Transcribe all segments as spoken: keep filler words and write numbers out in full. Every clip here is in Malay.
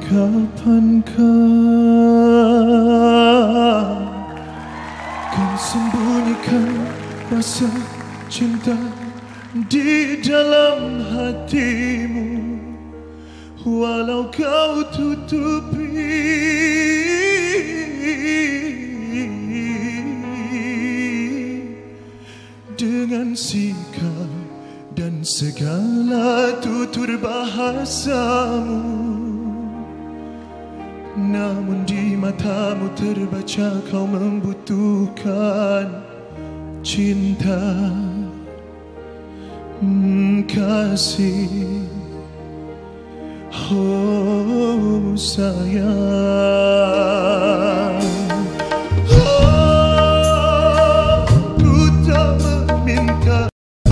kapankah kau sembunyikan rasa cinta di dalam hatimu, walau kau tutupi dengan sikap dan segala tutur bahasamu. Namun di matamu terbaca kau membutuhkan cinta, hmm, kasih, oh sayang. Oh, ku tak meminta,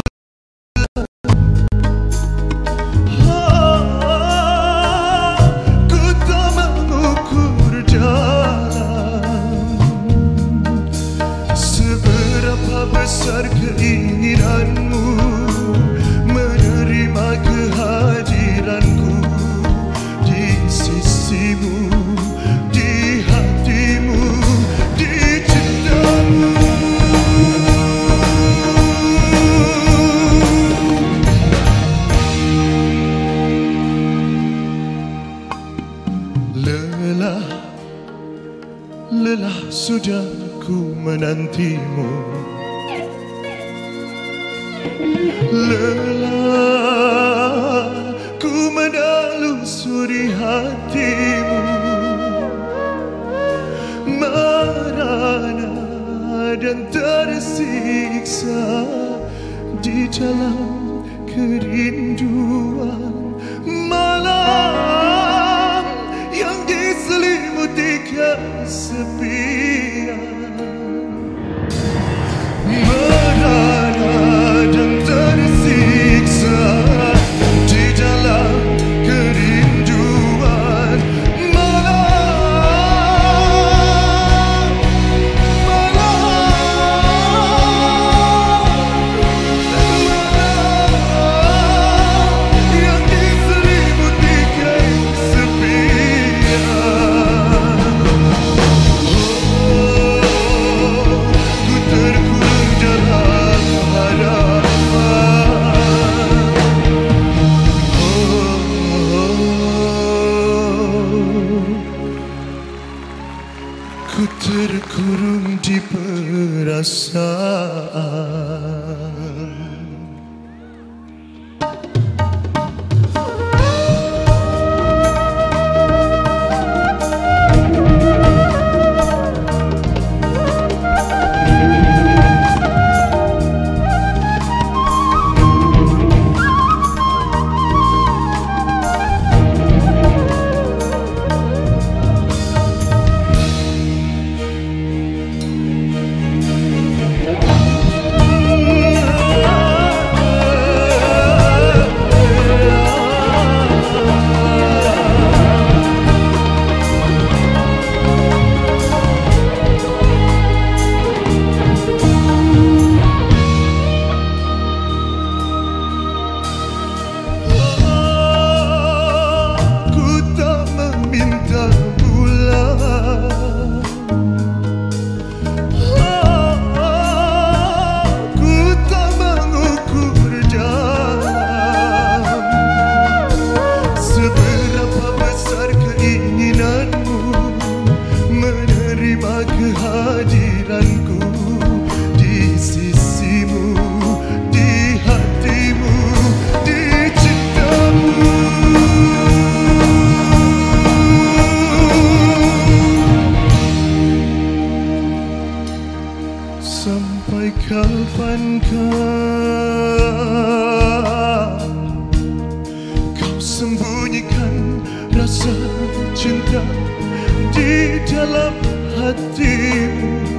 besar keinginanmu menerima kehadiranku di sisimu, di hatimu, di cintamu. Lelah, lelah sudah ku menantimu. Lelah ku menelusuri hatimu, merana dan tersiksa di dalam kerinduan malam yang diselimuti kesepian. Merana dan tersiksa di dalam kerinduan malam, malam, malam yang diselimuti kesepian. Oh, ku terkurung dalam harapan. Ku terkurung di perasaan. Kehadiranku di sisimu, di hatimu, di cintamu. Sampai kapankah kau sembunyikan rasa cinta di dalam hatimu,